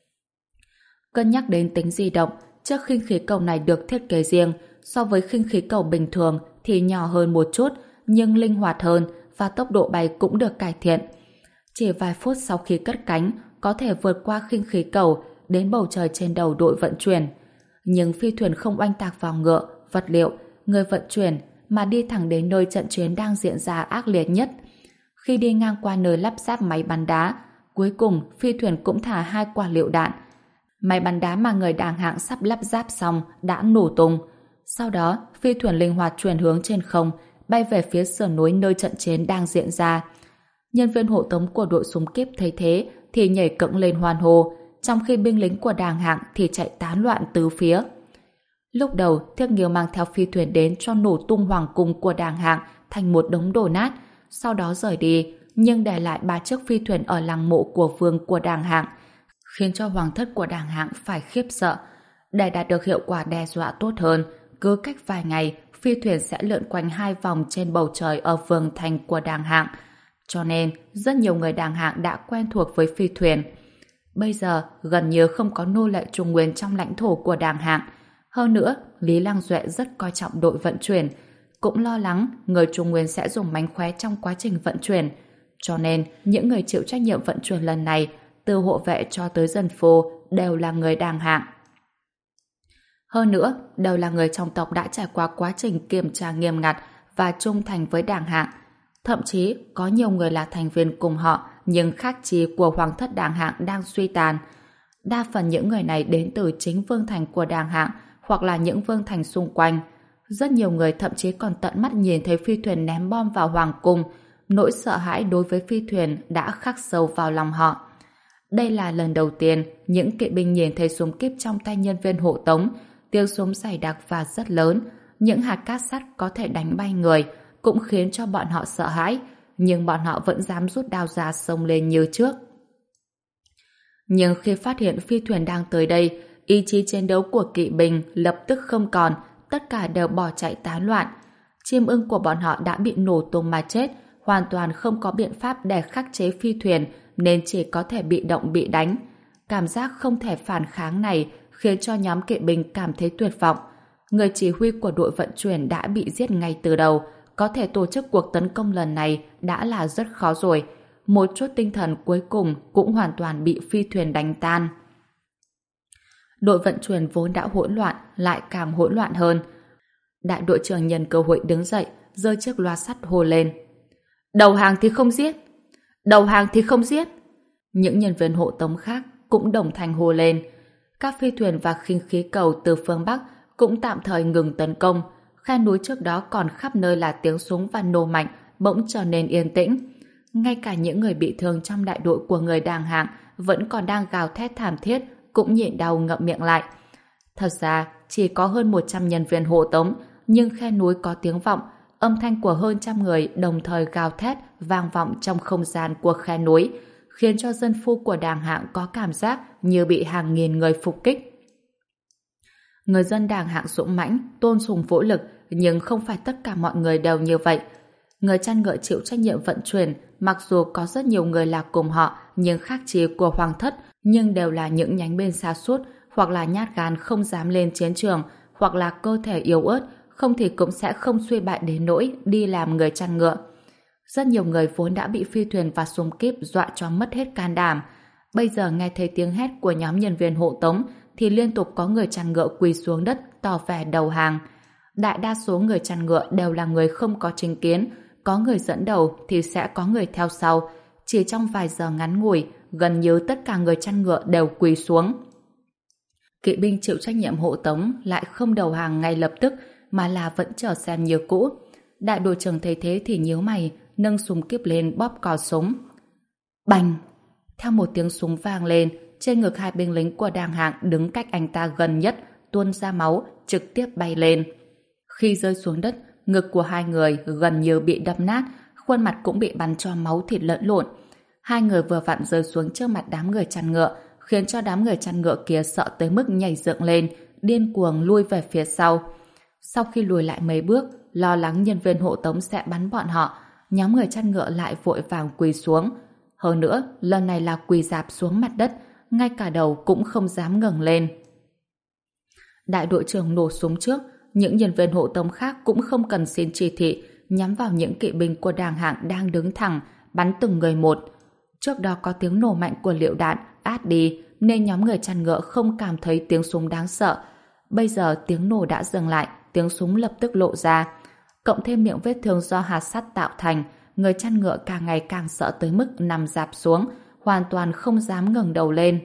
Speaker 1: Cân nhắc đến tính di động, chiếc khinh khí cầu này được thiết kế riêng, so với khinh khí cầu bình thường thì nhỏ hơn một chút, nhưng linh hoạt hơn và tốc độ bay cũng được cải thiện. Chỉ vài phút sau khi cất cánh, có thể vượt qua khinh khí cầu đến bầu trời trên đầu đội vận chuyển. Nhưng phi thuyền không oanh tạc vào ngựa, vật liệu, người vận chuyển mà đi thẳng đến nơi trận chiến đang diễn ra ác liệt nhất. Khi đi ngang qua nơi lắp ráp máy bắn đá, cuối cùng phi thuyền cũng thả hai quả lựu đạn. Máy bắn đá mà người đàng hạng sắp lắp ráp xong đã nổ tung. Sau đó, phi thuyền linh hoạt chuyển hướng trên không, bay về phía sườn núi nơi trận chiến đang diễn ra. Nhân viên hộ tống của đội súng kíp thấy thế thì nhảy cẫng lên hoan hô, trong khi binh lính của đàng hạng thì chạy tán loạn tứ phía. Lúc đầu, Thiết Nghiêu mang theo phi thuyền đến cho nổ tung hoàng cung của đàng hạng thành một đống đổ nát, sau đó rời đi, nhưng để lại ba chiếc phi thuyền ở lăng mộ của vương của đàng hạng, khiến cho hoàng thất của đàng hạng phải khiếp sợ. Để đạt được hiệu quả đe dọa tốt hơn, cứ cách vài ngày, phi thuyền sẽ lượn quanh hai vòng trên bầu trời ở vương thành của đàng hạng. Cho nên, rất nhiều người đàng hạng đã quen thuộc với phi thuyền. Bây giờ, gần như không có nô lệ Trung Nguyên trong lãnh thổ của đàng hạng. Hơn nữa, Lý Lăng Duệ rất coi trọng đội vận chuyển, cũng lo lắng người Trung Nguyên sẽ dùng mánh khóe trong quá trình vận chuyển. Cho nên, những người chịu trách nhiệm vận chuyển lần này, từ hộ vệ cho tới dân phố, đều là người đàng hạng. Hơn nữa, đều là người trong tộc đã trải qua quá trình kiểm tra nghiêm ngặt và trung thành với đàng hạng. Thậm chí, có nhiều người là thành viên cùng họ, nhưng khác chi của hoàng thất đàng hạng đang suy tàn. Đa phần những người này đến từ chính vương thành của đàng hạng hoặc là những vương thành xung quanh. Rất nhiều người thậm chí còn tận mắt nhìn thấy phi thuyền ném bom vào hoàng cung. Nỗi sợ hãi đối với phi thuyền đã khắc sâu vào lòng họ. Đây là lần đầu tiên những kỵ binh nhìn thấy súng kíp trong tay nhân viên hộ tống. Tiếng súng dày đặc và rất lớn. những hạt cát sắt có thể đánh bay người, cũng khiến cho bọn họ sợ hãi, nhưng bọn họ vẫn dám rút đao ra xông lên như trước. Nhưng khi phát hiện phi thuyền đang tới đây, ý chí chiến đấu của kỵ binh lập tức không còn, tất cả đều bỏ chạy tán loạn. Chim ưng của bọn họ đã bị nổ tung mà chết, hoàn toàn không có biện pháp để khắc chế phi thuyền, nên chỉ có thể bị động bị đánh. Cảm giác không thể phản kháng này khiến cho nhóm kỵ binh cảm thấy tuyệt vọng. Người chỉ huy của đội vận chuyển đã bị giết ngay từ đầu, có thể tổ chức cuộc tấn công lần này đã là rất khó rồi. Một chút tinh thần cuối cùng cũng hoàn toàn bị phi thuyền đánh tan. Đội vận chuyển vốn đã hỗn loạn lại càng hỗn loạn hơn. Đại đội trưởng nhân cơ hội đứng dậy, giơ chiếc loa sắt hô lên: đầu hàng thì không giết, đầu hàng thì không giết. Những nhân viên hộ tống khác cũng đồng thanh hô lên. Các phi thuyền và khinh khí cầu từ phương Bắc cũng tạm thời ngừng tấn công. Khe núi trước đó còn khắp nơi là tiếng súng và nổ mạnh bỗng trở nên yên tĩnh. Ngay cả những người bị thương trong đại đội của người đàng hạng vẫn còn đang gào thét thảm thiết, cũng nhịn đau ngậm miệng lại. Thật ra chỉ có hơn một trăm nhân viên hộ tống, nhưng khe núi có tiếng vọng, âm thanh của hơn trăm người đồng thời gào thét vang vọng trong không gian của khe núi, khiến cho dân phu của đàng hạng có cảm giác như bị hàng nghìn người phục kích. Người dân đàng hạng dũng mãnh, tôn sùng vũ lực, nhưng không phải tất cả mọi người đều như vậy. Người chăn ngựa chịu trách nhiệm vận chuyển, mặc dù có rất nhiều người là cùng họ, nhưng khác chí của hoàng thất, nhưng đều là những nhánh bên sa sút, hoặc là nhát gan không dám lên chiến trường, hoặc là cơ thể yếu ớt, không thì cũng sẽ không suy bại đến nỗi đi làm người chăn ngựa. Rất nhiều người vốn đã bị phi thuyền và súng kíp dọa cho mất hết can đảm. Bây giờ nghe thấy tiếng hét của nhóm nhân viên hộ tống thì liên tục có người chăn ngựa quỳ xuống đất tỏ vẻ đầu hàng. Đại đa số người chăn ngựa đều là người không có chính kiến, có người dẫn đầu thì sẽ có người theo sau. Chỉ trong vài giờ ngắn ngủi, gần như tất cả người chăn ngựa đều quỳ xuống. Kỵ binh chịu trách nhiệm hộ tống lại không đầu hàng ngay lập tức, mà là vẫn chờ xem như cũ. Đại đội trưởng thấy thế thì nhíu mày, nâng súng kíp lên bóp cò súng. Bành! Theo một tiếng súng vang lên, trên ngực hai binh lính của đàng hạng đứng cách anh ta gần nhất tuôn ra máu, trực tiếp bay lên. Khi rơi xuống đất, ngực của hai người gần như bị đập nát, khuôn mặt cũng bị bắn cho máu thịt lẫn lộn. Hai người vừa vặn rơi xuống trước mặt đám người chăn ngựa, khiến cho đám người chăn ngựa kia sợ tới mức nhảy dựng lên, điên cuồng lui về phía sau. Sau khi lùi lại mấy bước, lo lắng nhân viên hộ tống sẽ bắn bọn họ, nhóm người chăn ngựa lại vội vàng quỳ xuống. Hơn nữa, lần này là quỳ rạp xuống mặt đất, ngay cả đầu cũng không dám ngẩng lên. Đại đội trưởng nổ súng trước, những nhân viên hộ tống khác cũng không cần xin chỉ thị, nhắm vào những kỵ binh của đàng hạng đang đứng thẳng, bắn từng người một. Trước đó có tiếng nổ mạnh của lựu đạn át đi, nên nhóm người chăn ngựa không cảm thấy tiếng súng đáng sợ. Bây giờ tiếng nổ đã dừng lại, tiếng súng lập tức lộ ra. Cộng thêm miệng vết thương do hạt sắt tạo thành, người chăn ngựa càng ngày càng sợ tới mức nằm rạp xuống, hoàn toàn không dám ngẩng đầu lên.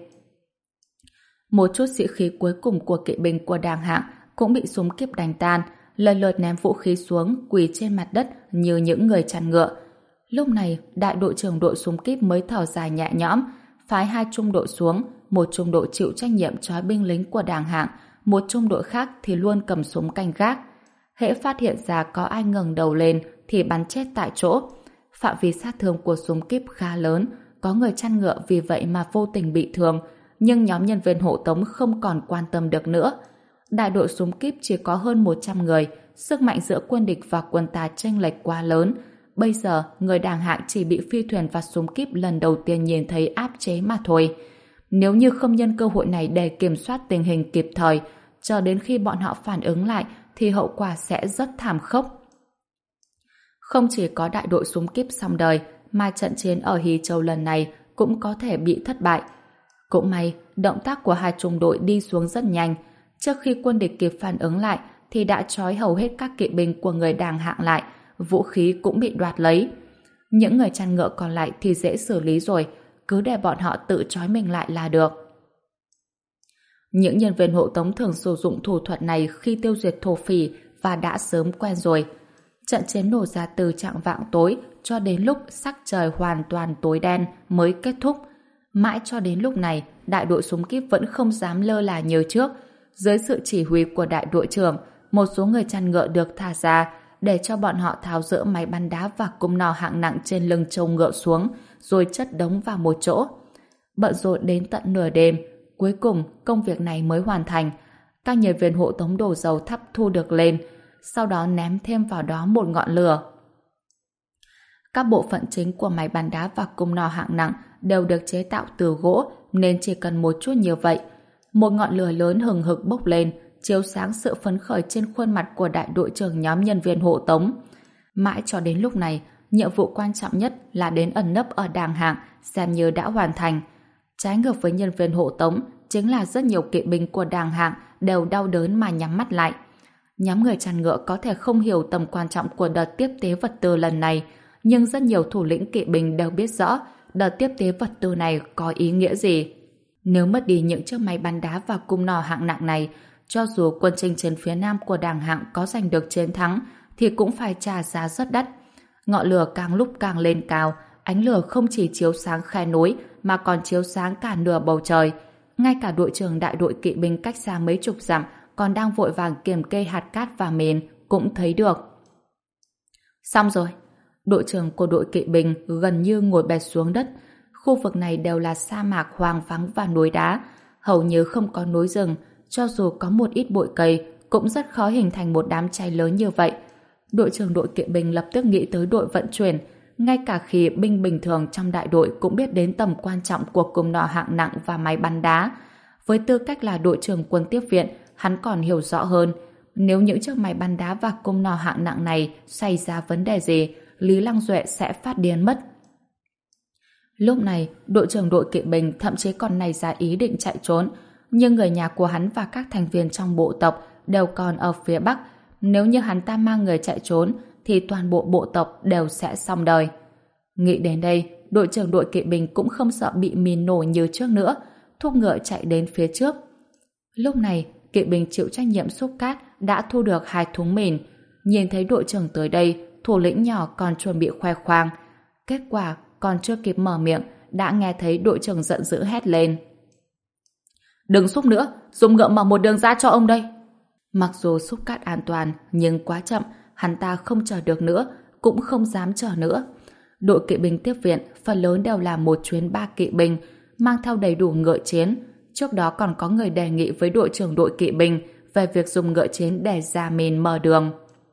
Speaker 1: Một chút sĩ khí cuối cùng của kỵ binh của đàng hạng cũng bị súng kíp đánh tan, lần lượt ném vũ khí xuống, quỳ trên mặt đất như những người chăn ngựa. Lúc này, đại đội trưởng đội súng kíp mới thở dài nhẹ nhõm, phái hai trung đội xuống, một trung đội chịu trách nhiệm trói binh lính của đàng hạng, một trung đội khác thì luôn cầm súng canh gác. Hễ phát hiện ra có ai ngẩng đầu lên thì bắn chết tại chỗ. Phạm vi sát thương của súng kíp khá lớn, có người chăn ngựa vì vậy mà vô tình bị thương, nhưng nhóm nhân viên hộ tống không còn quan tâm được nữa. Đại đội súng kíp chỉ có hơn một trăm người, sức mạnh giữa quân địch và quân ta chênh lệch quá lớn. Bây giờ, người đàng hạng chỉ bị phi thuyền và súng kíp lần đầu tiên nhìn thấy áp chế mà thôi. Nếu như không nhân cơ hội này để kiểm soát tình hình kịp thời, chờ đến khi bọn họ phản ứng lại thì hậu quả sẽ rất thảm khốc. Không chỉ có đại đội súng kíp xong đời, mà trận chiến ở Hy Châu lần này cũng có thể bị thất bại. Cũng may, động tác của hai trung đội đi xuống rất nhanh. Trước khi quân địch kịp phản ứng lại thì đã trói hầu hết các kỵ binh của người đàng hạng lại, vũ khí cũng bị đoạt lấy. Những người chăn ngựa còn lại thì dễ xử lý rồi, cứ để bọn họ tự trói mình lại là được. Những nhân viên hộ tống thường sử dụng thủ thuật này khi tiêu diệt thổ phỉ và đã sớm quen rồi. Trận chiến nổ ra từ trạng vạng tối cho đến lúc sắc trời hoàn toàn tối đen mới kết thúc. Mãi cho đến lúc này, đại đội súng kíp vẫn không dám lơ là như trước. Dưới sự chỉ huy của đại đội trưởng, một số người chăn ngựa được thả ra để cho bọn họ tháo dỡ máy bắn đá và cung nỏ hạng nặng trên lưng trâu ngựa xuống, rồi chất đống vào một chỗ. Bận rộn đến tận nửa đêm, cuối cùng công việc này mới hoàn thành. Các nhân viên hộ tống đổ dầu thắp thu được lên, sau đó ném thêm vào đó một ngọn lửa. Các bộ phận chính của máy bắn đá và cung nỏ hạng nặng đều được chế tạo từ gỗ, nên chỉ cần một chút như vậy. Một ngọn lửa lớn hừng hực bốc lên, chiếu sáng sự phấn khởi trên khuôn mặt của đại đội trưởng nhóm nhân viên hộ tống. Mãi cho đến lúc này, nhiệm vụ quan trọng nhất là đến ẩn nấp ở đàng hạng xem như đã hoàn thành. Trái ngược với nhân viên hộ tống, chính là rất nhiều kỵ binh của đàng hạng đều đau đớn mà nhắm mắt lại. Nhóm người chăn ngựa có thể không hiểu tầm quan trọng của đợt tiếp tế vật tư lần này, nhưng rất nhiều thủ lĩnh kỵ binh đều biết rõ đợt tiếp tế vật tư này có ý nghĩa gì. Nếu mất đi những chiếc máy bắn đá và cung nỏ hạng nặng này, cho dù quân chinh chiến phía nam của đàng hạng có giành được chiến thắng, thì cũng phải trả giá rất đắt. Ngọn lửa càng lúc càng lên cao, ánh lửa không chỉ chiếu sáng khe núi mà còn chiếu sáng cả nửa bầu trời. Ngay cả đội trưởng đại đội kỵ binh cách xa mấy chục dặm còn đang vội vàng kiểm kê hạt cát và mìn cũng thấy được. Xong rồi. Đội trưởng của đội kỵ binh gần như ngồi bệt xuống đất. Khu vực này đều là sa mạc hoang vắng và núi đá, hầu như không có núi rừng. Cho dù có một ít bụi cây, cũng rất khó hình thành một đám cháy lớn như vậy. Đội trưởng đội kỵ binh lập tức nghĩ tới đội vận chuyển. Ngay cả khi binh bình thường trong đại đội cũng biết đến tầm quan trọng của cung nỏ hạng nặng và máy bắn đá. Với tư cách là đội trưởng quân tiếp viện, hắn còn hiểu rõ hơn. Nếu những chiếc máy bắn đá và cung nỏ hạng nặng này xảy ra vấn đề gì, Lý Lăng Duệ sẽ phát điên mất. Lúc này, đội trưởng đội kỵ binh thậm chí còn nảy ra ý định chạy trốn, nhưng người nhà của hắn và các thành viên trong bộ tộc đều còn ở phía Bắc. Nếu như hắn ta mang người chạy trốn, thì toàn bộ bộ tộc đều sẽ xong đời. Nghĩ đến đây, đội trưởng đội kỵ binh cũng không sợ bị mìn nổ như trước nữa, thúc ngựa chạy đến phía trước. Lúc này, kỵ binh chịu trách nhiệm xúc cát đã thu được hai thúng mìn. Nhìn thấy đội trưởng tới đây, thủ lĩnh nhỏ còn chuẩn bị khoe khoang. Kết quả, còn chưa kịp mở miệng, đã nghe thấy đội trưởng giận dữ hét lên. Đừng xúc nữa, dùng ngựa mở một đường ra cho ông đây. Mặc dù xúc cát an toàn, nhưng quá chậm, hắn ta không chờ được nữa, cũng không dám chờ nữa. Đội kỵ binh tiếp viện phần lớn đều là một chuyến ba kỵ binh, mang theo đầy đủ ngựa chiến. Trước đó còn có người đề nghị với đội trưởng đội kỵ binh về việc dùng ngựa chiến để ra mìn mở đường.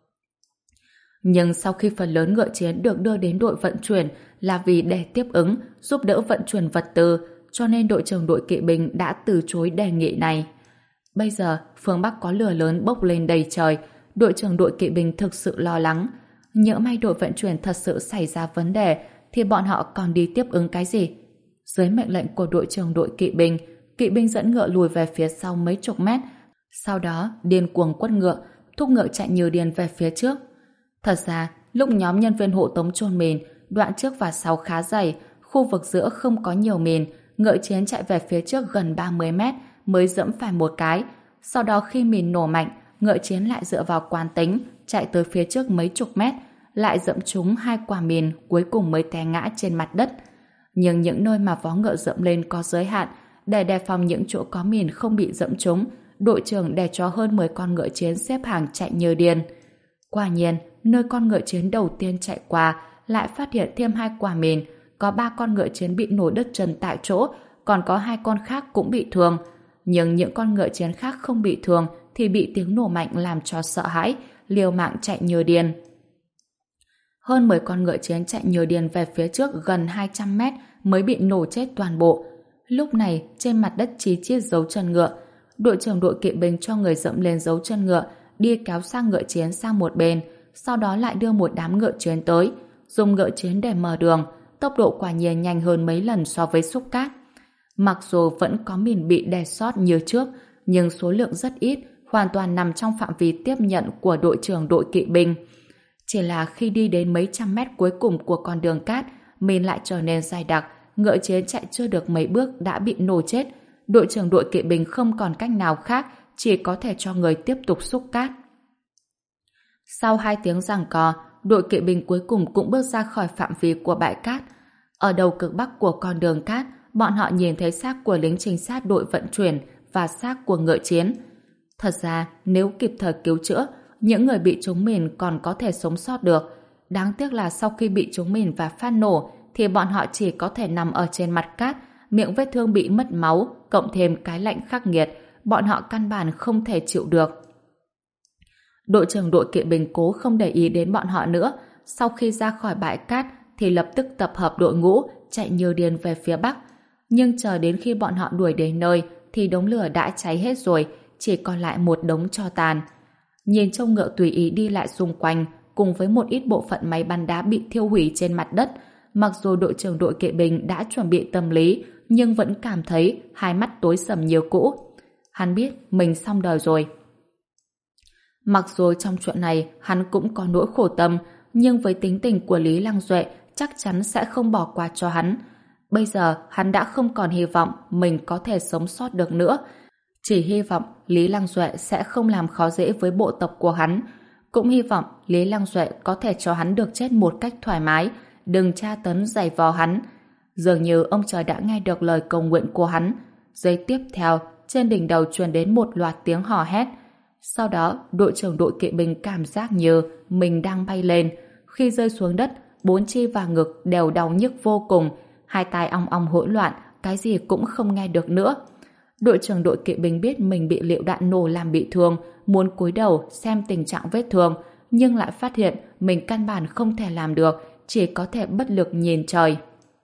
Speaker 1: Nhưng sau khi phần lớn ngựa chiến được đưa đến đội vận chuyển là vì để tiếp ứng, giúp đỡ vận chuyển vật tư, cho nên đội trưởng đội kỵ binh đã từ chối đề nghị này. Bây giờ, phương Bắc có lửa lớn bốc lên đầy trời, đội trưởng đội kỵ binh thực sự lo lắng. Nhỡ may đội vận chuyển thật sự xảy ra vấn đề, thì bọn họ còn đi tiếp ứng cái gì? Dưới mệnh lệnh của đội trưởng đội kỵ binh, kỵ binh dẫn ngựa lùi về phía sau mấy chục mét, sau đó điên cuồng quất ngựa, thúc ngựa chạy như điên về phía trước. Thật ra, lúc nhóm nhân viên hộ tống chôn mìn, đoạn trước và sau khá dày, khu vực giữa không có nhiều mìn, ngựa chiến chạy về phía trước gần ba mươi mét mới dẫm phải một cái. Sau đó khi mìn nổ mạnh, ngựa chiến lại dựa vào quán tính, chạy tới phía trước mấy chục mét, lại dẫm trúng hai quả mìn, cuối cùng mới té ngã trên mặt đất. Nhưng những nơi mà vó ngựa dẫm lên có giới hạn, để đề phòng những chỗ có mìn không bị dẫm trúng, đội trưởng để cho hơn mười con ngựa chiến xếp hàng chạy như điên. Quả nhiên, nơi con ngựa chiến đầu tiên chạy qua lại phát hiện thêm hai quả mìn, có ba con ngựa chiến bị nổ đứt chân tại chỗ, còn có hai con khác cũng bị thương. Nhưng những con ngựa chiến khác không bị thương thì bị tiếng nổ mạnh làm cho sợ hãi, liều mạng chạy như điên. Hơn mười con ngựa chiến chạy như điên về phía trước gần hai trăm mét mới bị nổ chết toàn bộ. Lúc này, trên mặt đất chí chít dấu chân ngựa. Đội trưởng đội kỵ binh cho người dẫm lên dấu chân ngựa, đi kéo sang ngựa chiến sang một bên, sau đó lại đưa một đám ngựa chiến tới, dùng ngựa chiến để mở đường. Tốc độ quả nhiên nhanh hơn mấy lần so với xúc cát. Mặc dù vẫn có mìn bị đè sót như trước, nhưng số lượng rất ít, hoàn toàn nằm trong phạm vi tiếp nhận của đội trưởng đội kỵ binh. Chỉ là khi đi đến mấy trăm mét cuối cùng của con đường cát, mìn lại trở nên dày đặc, ngựa chiến chạy chưa được mấy bước đã bị nổ chết. Đội trưởng đội kỵ binh không còn cách nào khác, chỉ có thể cho người tiếp tục xúc cát. Sau hai tiếng giằng co, đội kỵ binh cuối cùng cũng bước ra khỏi phạm vi của bãi cát. Ở đầu cực bắc của con đường cát, bọn họ nhìn thấy xác của lính trinh sát đội vận chuyển và xác của ngựa chiến. Thật ra, nếu kịp thời cứu chữa, những người bị trúng mìn còn có thể sống sót được. Đáng tiếc là sau khi bị trúng mìn và phát nổ, thì bọn họ chỉ có thể nằm ở trên mặt cát, miệng vết thương bị mất máu, cộng thêm cái lạnh khắc nghiệt, bọn họ căn bản không thể chịu được. Đội trưởng đội kỵ binh cố không để ý đến bọn họ nữa, sau khi ra khỏi bãi cát thì lập tức tập hợp đội ngũ, chạy như điên về phía bắc. Nhưng chờ đến khi bọn họ đuổi đến nơi thì đống lửa đã cháy hết rồi, chỉ còn lại một đống tro tàn. Nhìn trông ngựa tùy ý đi lại xung quanh, cùng với một ít bộ phận máy bắn đá bị thiêu hủy trên mặt đất, mặc dù đội trưởng đội kỵ binh đã chuẩn bị tâm lý, nhưng vẫn cảm thấy hai mắt tối sầm như cũ. Hắn biết mình xong đời rồi. Mặc dù trong chuyện này hắn cũng có nỗi khổ tâm, nhưng với tính tình của Lý Lăng Duệ chắc chắn sẽ không bỏ qua cho hắn. Bây giờ hắn đã không còn hy vọng mình có thể sống sót được nữa. Chỉ hy vọng Lý Lăng Duệ sẽ không làm khó dễ với bộ tộc của hắn. Cũng hy vọng Lý Lăng Duệ có thể cho hắn được chết một cách thoải mái, đừng tra tấn giày vò hắn. Dường như ông trời đã nghe được lời cầu nguyện của hắn. Giây tiếp theo, trên đỉnh đầu truyền đến một loạt tiếng hò hét. Sau đó, đội trưởng đội kỵ binh cảm giác như mình đang bay lên. Khi rơi xuống đất, bốn chi và ngực đều đau nhức vô cùng, hai tai ong ong hỗn loạn, cái gì cũng không nghe được nữa. Đội trưởng đội kỵ binh biết mình bị lựu đạn nổ làm bị thương, muốn cúi đầu xem tình trạng vết thương, nhưng lại phát hiện mình căn bản không thể làm được, chỉ có thể bất lực nhìn trời.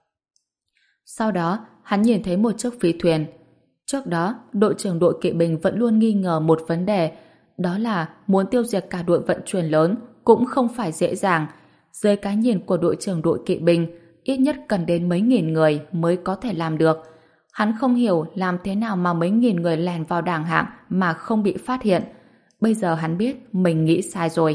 Speaker 1: Sau đó, hắn nhìn thấy một chiếc phi thuyền. Trước đó, đội trưởng đội kỵ binh vẫn luôn nghi ngờ một vấn đề, đó là muốn tiêu diệt cả đội vận chuyển lớn cũng không phải dễ dàng. Dưới cái nhìn của đội trưởng đội kỵ binh, ít nhất cần đến mấy nghìn người mới có thể làm được. Hắn không hiểu làm thế nào mà mấy nghìn người lèn vào đảng hạng mà không bị phát hiện. Bây giờ hắn biết mình nghĩ sai rồi.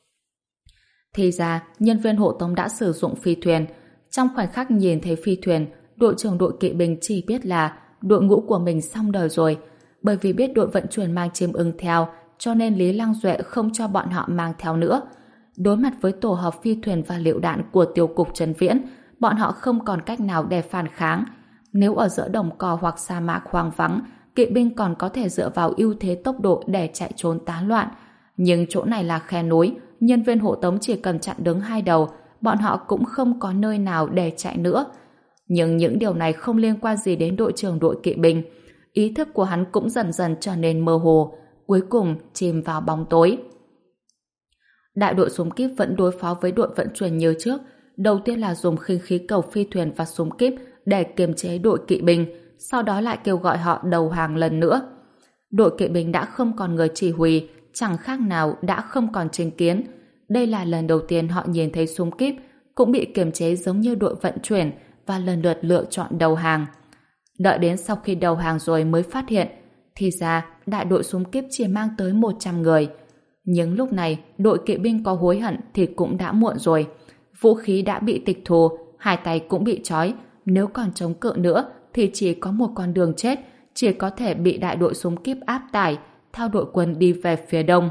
Speaker 1: Thì ra, nhân viên hộ tống đã sử dụng phi thuyền. Trong khoảnh khắc nhìn thấy phi thuyền, đội trưởng đội kỵ binh chỉ biết là đội ngũ của mình xong đời rồi. Bởi vì biết đội vận chuyển mang chim ưng theo, cho nên Lý Lăng Duệ không cho bọn họ mang theo nữa. Đối mặt với tổ hợp phi thuyền và lựu đạn của tiêu cục Trần Viễn, bọn họ không còn cách nào để phản kháng. Nếu ở giữa đồng cỏ hoặc sa mạc hoang vắng, kỵ binh còn có thể dựa vào ưu thế tốc độ để chạy trốn tán loạn. Nhưng chỗ này là khe núi, nhân viên hộ tống chỉ cần chặn đứng hai đầu, bọn họ cũng không có nơi nào để chạy nữa. Nhưng những điều này không liên quan gì đến đội trưởng đội kỵ binh. Ý thức của hắn cũng dần dần trở nên mơ hồ, cuối cùng chìm vào bóng tối. Đại đội súng kíp vẫn đối phó với đội vận chuyển như trước. Đầu tiên là dùng khinh khí cầu phi thuyền và súng kíp để kiềm chế đội kỵ binh, sau đó lại kêu gọi họ đầu hàng lần nữa. Đội kỵ binh đã không còn người chỉ huy, chẳng khác nào đã không còn chính kiến. Đây là lần đầu tiên họ nhìn thấy súng kíp cũng bị kiềm chế giống như đội vận chuyển và lần lượt lựa chọn đầu hàng. Đợi đến sau khi đầu hàng rồi mới phát hiện, thì ra đại đội súng kíp chỉ mang tới một trăm người. Nhưng lúc này đội kỵ binh có hối hận thì cũng đã muộn rồi. Vũ khí đã bị tịch thu, hai tay cũng bị trói, nếu còn chống cự nữa thì chỉ có một con đường chết, chỉ có thể bị đại đội súng kíp áp tải, theo đội quân đi về phía đông.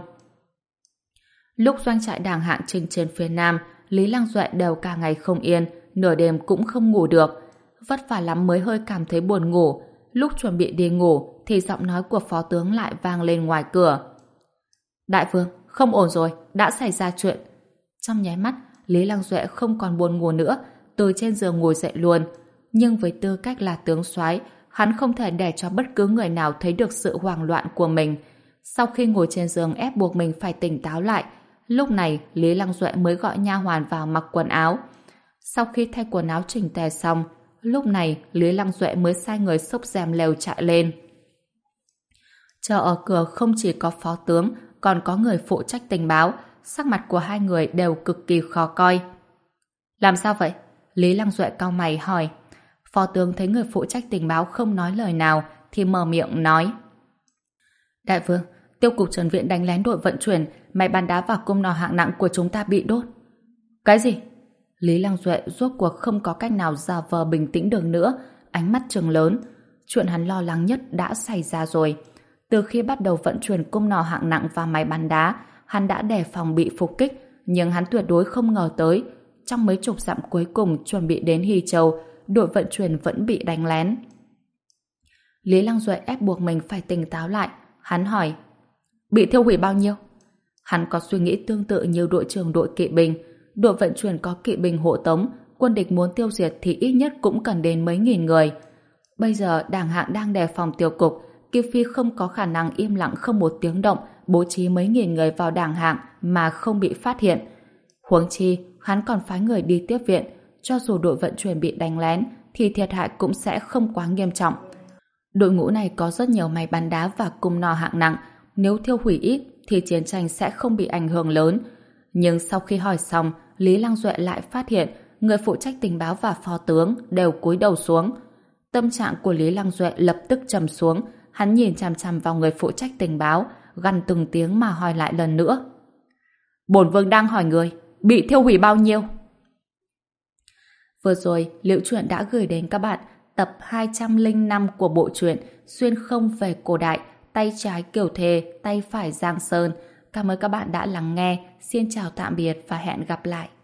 Speaker 1: Lúc doanh trại đảng hạng chinh trên phía nam, Lý Lăng Duệ đều cả ngày không yên, nửa đêm cũng không ngủ được. Vất vả lắm mới hơi cảm thấy buồn ngủ. Lúc chuẩn bị đi ngủ thì giọng nói của phó tướng lại vang lên ngoài cửa. Đại vương, không ổn rồi, đã xảy ra chuyện. Trong nháy mắt, Lý Lăng Duệ không còn buồn ngủ nữa, từ trên giường ngồi dậy luôn. Nhưng với tư cách là tướng soái, hắn không thể để cho bất cứ người nào thấy được sự hoảng loạn của mình. Sau khi ngồi trên giường ép buộc mình phải tỉnh táo lại, lúc này Lý Lăng Duệ mới gọi nha hoàn vào mặc quần áo. Sau khi thay quần áo chỉnh tề xong, lúc này Lý Lăng Duệ mới sai người xốc rèm lều chạy lên. Chờ ở cửa không chỉ có phó tướng, còn có người phụ trách tình báo, sắc mặt của hai người đều cực kỳ khó coi. Làm sao vậy? Lý Lăng Duệ cau mày hỏi. Phó tướng thấy người phụ trách tình báo không nói lời nào thì mở miệng nói. Đại vương, tiêu cục Trần Viễn đánh lén đội vận chuyển, máy bắn đá và cung nỏ hạng nặng của chúng ta bị đốt. Cái gì? Lý Lăng Duệ rốt cuộc không có cách nào giả vờ bình tĩnh được nữa, ánh mắt trừng lớn. Chuyện hắn lo lắng nhất đã xảy ra rồi. Từ khi bắt đầu vận chuyển cung nỏ hạng nặng và máy bắn đá, hắn đã đề phòng bị phục kích, nhưng hắn tuyệt đối không ngờ tới, trong mấy chục dặm cuối cùng chuẩn bị đến Hy Châu, đội vận chuyển vẫn bị đánh lén. Lý Lăng Duệ ép buộc mình phải tỉnh táo lại, hắn hỏi, Bị thiêu hủy bao nhiêu? Hắn có suy nghĩ tương tự như đội trưởng đội kỵ binh. Đội vận chuyển có kỵ binh hộ tống, quân địch muốn tiêu diệt thì ít nhất cũng cần đến mấy nghìn người. Bây giờ đảng hạng đang đề phòng tiêu cục, Kiều Phi không có khả năng im lặng không một tiếng động bố trí mấy nghìn người vào đảng hạng mà không bị phát hiện. Huống chi, hắn còn phái người đi tiếp viện, cho dù đội vận chuyển bị đánh lén thì thiệt hại cũng sẽ không quá nghiêm trọng. Đội ngũ này có rất nhiều máy bắn đá và cung nỏ hạng nặng, nếu thiêu hủy ít thì chiến tranh sẽ không bị ảnh hưởng lớn. Nhưng sau khi hỏi xong, Lý Lăng Duệ lại phát hiện người phụ trách tình báo và phó tướng đều cúi đầu xuống. Tâm trạng của Lý Lăng Duệ lập tức trầm xuống, hắn nhìn chằm chằm vào người phụ trách tình báo, gằn từng tiếng mà hỏi lại lần nữa. Bổn vương đang hỏi người, bị thiêu hủy bao nhiêu? Vừa rồi, Liễu Chuyện đã gửi đến các bạn tập hai trăm lẻ năm của bộ truyện Xuyên không về cổ đại, tay trái Kiều Thề, tay phải Giang Sơn. Cảm ơn các bạn đã lắng nghe. Xin chào tạm biệt và hẹn gặp lại.